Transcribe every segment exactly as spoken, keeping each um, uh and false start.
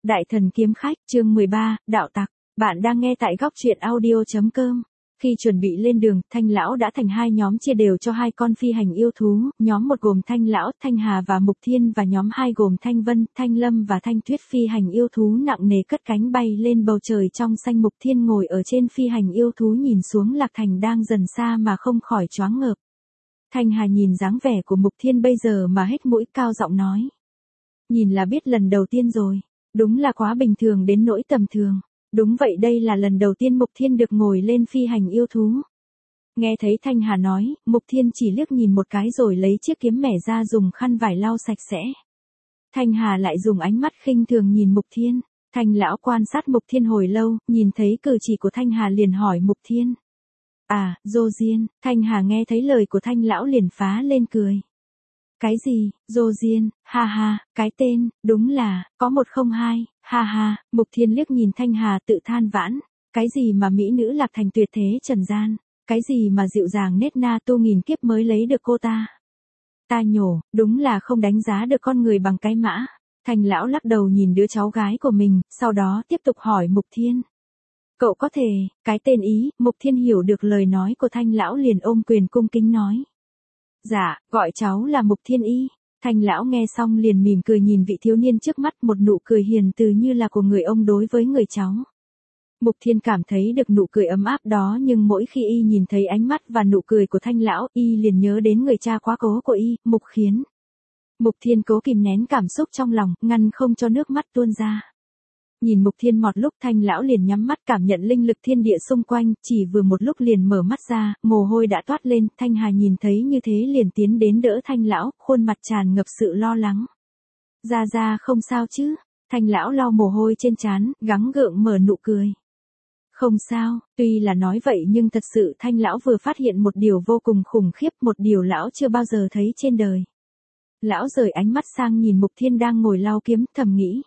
Đại thần kiếm khách, chương mười ba, đạo tặc. Bạn đang nghe tại góc truyện audio chấm com. Khi chuẩn bị lên đường, Thanh lão đã thành hai nhóm chia đều cho hai con phi hành yêu thú, nhóm một gồm Thanh lão, Thanh Hà và Mục Thiên, và nhóm hai gồm Thanh Vân, Thanh Lâm và Thanh Tuyết. Phi hành yêu thú nặng nề cất cánh bay lên bầu trời trong xanh. Mục Thiên ngồi ở trên phi hành yêu thú nhìn xuống Lạc Thành đang dần xa mà không khỏi choáng ngợp. Thanh Hà nhìn dáng vẻ của Mục Thiên bây giờ mà hết mũi, cao giọng nói: nhìn là biết lần đầu tiên rồi. Đúng là quá bình thường đến nỗi tầm thường. Đúng vậy, đây là lần đầu tiên Mục Thiên được ngồi lên phi hành yêu thú. Nghe thấy Thanh Hà nói, Mục Thiên chỉ liếc nhìn một cái rồi lấy chiếc kiếm mẻ ra dùng khăn vải lau sạch sẽ. Thanh Hà lại dùng ánh mắt khinh thường nhìn Mục Thiên. Thanh lão quan sát Mục Thiên hồi lâu, nhìn thấy cử chỉ của Thanh Hà liền hỏi Mục Thiên: à, Dô Diên. Thanh Hà nghe thấy lời của Thanh lão liền phá lên cười. Cái gì, Dô Diên, ha ha, cái tên, đúng là, có một không hai, ha ha. Mục Thiên liếc nhìn Thanh Hà tự than vãn. Cái gì mà mỹ nữ Lạc Thành tuyệt thế trần gian, cái gì mà dịu dàng nết na tu nghìn kiếp mới lấy được cô ta. Ta nhổ, đúng là không đánh giá được con người bằng cái mã. Thanh lão lắc đầu nhìn đứa cháu gái của mình, sau đó tiếp tục hỏi Mục Thiên: cậu có thể, cái tên ý. Mục Thiên hiểu được lời nói của Thanh lão liền ôm quyền cung kính nói: dạ, gọi cháu là Mục Thiên y. Thanh lão nghe xong liền mỉm cười nhìn vị thiếu niên trước mắt, một nụ cười hiền từ như là của người ông đối với người cháu. Mục Thiên cảm thấy được nụ cười ấm áp đó, nhưng mỗi khi y nhìn thấy ánh mắt và nụ cười của Thanh lão, y liền nhớ đến người cha quá cố của y, Mục Khiến. Mục Thiên cố kìm nén cảm xúc trong lòng, ngăn không cho nước mắt tuôn ra. Nhìn Mục Thiên một lúc, Thanh lão liền nhắm mắt cảm nhận linh lực thiên địa xung quanh, chỉ vừa một lúc liền mở mắt ra, mồ hôi đã toát lên. Thanh Hà nhìn thấy như thế liền tiến đến đỡ Thanh lão, khuôn mặt tràn ngập sự lo lắng. Gia Gia không sao chứ? Thanh lão lau mồ hôi trên trán, gắng gượng mở nụ cười. Không sao. Tuy là nói vậy nhưng thật sự Thanh lão vừa phát hiện một điều vô cùng khủng khiếp, một điều lão chưa bao giờ thấy trên đời. Lão rời ánh mắt sang nhìn Mục Thiên đang ngồi lau kiếm, thầm nghĩ: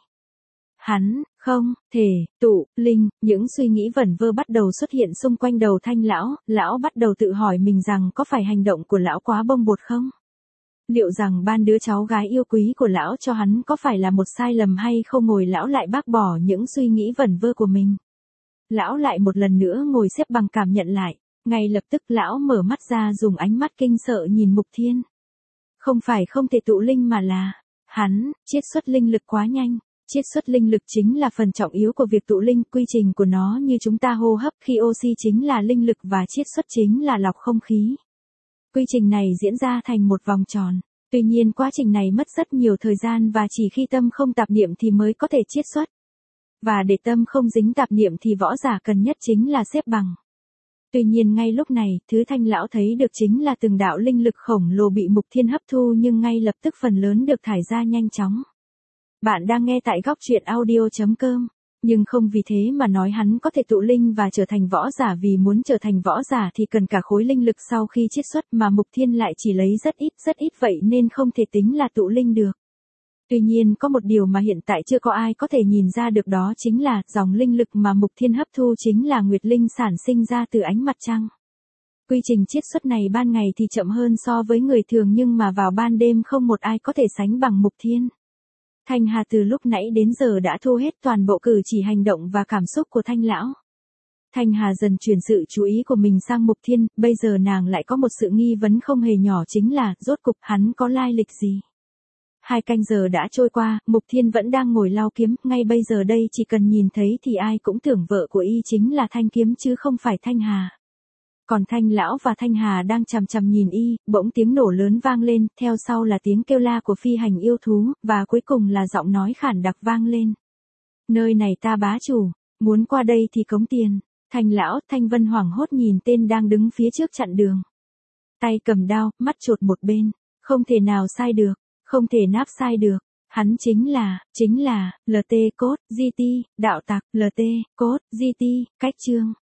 hắn, không, thể, tụ, linh. Những suy nghĩ vẩn vơ bắt đầu xuất hiện xung quanh đầu Thanh lão, lão bắt đầu tự hỏi mình rằng có phải hành động của lão quá bông bột không? Liệu rằng ban đứa cháu gái yêu quý của lão cho hắn có phải là một sai lầm hay không? Ngồi lão lại bác bỏ những suy nghĩ vẩn vơ của mình. Lão lại một lần nữa ngồi xếp bằng cảm nhận lại, ngay lập tức lão mở mắt ra dùng ánh mắt kinh sợ nhìn Mục Thiên. Không phải không thể tụ linh mà là, hắn, chiết xuất linh lực quá nhanh. Chiết xuất linh lực chính là phần trọng yếu của việc tụ linh, quy trình của nó như chúng ta hô hấp, khi oxy chính là linh lực và chiết xuất chính là lọc không khí. Quy trình này diễn ra thành một vòng tròn. Tuy nhiên quá trình này mất rất nhiều thời gian và chỉ khi tâm không tạp niệm thì mới có thể chiết xuất. Và để tâm không dính tạp niệm thì võ giả cần nhất chính là xếp bằng. Tuy nhiên ngay lúc này, thứ Thanh lão thấy được chính là từng đạo linh lực khổng lồ bị Mục Thiên hấp thu nhưng ngay lập tức phần lớn được thải ra nhanh chóng. Bạn đang nghe tại góc truyện audio chấm com. Nhưng không vì thế mà nói hắn có thể tụ linh và trở thành võ giả, vì muốn trở thành võ giả thì cần cả khối linh lực sau khi chiết xuất mà Mục Thiên lại chỉ lấy rất ít rất ít vậy nên không thể tính là tụ linh được. Tuy nhiên có một điều mà hiện tại chưa có ai có thể nhìn ra được, đó chính là dòng linh lực mà Mục Thiên hấp thu chính là nguyệt linh sản sinh ra từ ánh mặt trăng. Quy trình chiết xuất này ban ngày thì chậm hơn so với người thường nhưng mà vào ban đêm không một ai có thể sánh bằng Mục Thiên. Thanh Hà từ lúc nãy đến giờ đã thu hết toàn bộ cử chỉ hành động và cảm xúc của Thanh lão. Thanh Hà dần chuyển sự chú ý của mình sang Mục Thiên, bây giờ nàng lại có một sự nghi vấn không hề nhỏ, chính là rốt cục hắn có lai lịch gì. Hai canh giờ đã trôi qua, Mục Thiên vẫn đang ngồi lau kiếm, ngay bây giờ đây chỉ cần nhìn thấy thì ai cũng tưởng vợ của y chính là Thanh Kiếm chứ không phải Thanh Hà. Còn Thanh lão và Thanh Hà đang chằm chằm nhìn y, bỗng tiếng nổ lớn vang lên, theo sau là tiếng kêu la của phi hành yêu thú, và cuối cùng là giọng nói khản đặc vang lên. Nơi này ta bá chủ, muốn qua đây thì cống tiền. Thanh lão, Thanh Vân hoảng hốt nhìn tên đang đứng phía trước chặn đường. Tay cầm đao, mắt chột một bên, không thể nào sai được, không thể náp sai được. Hắn chính là, chính là, lờ tê Cốt, giê tê, đạo tặc, lờ tê Cốt, giê tê, cách chương.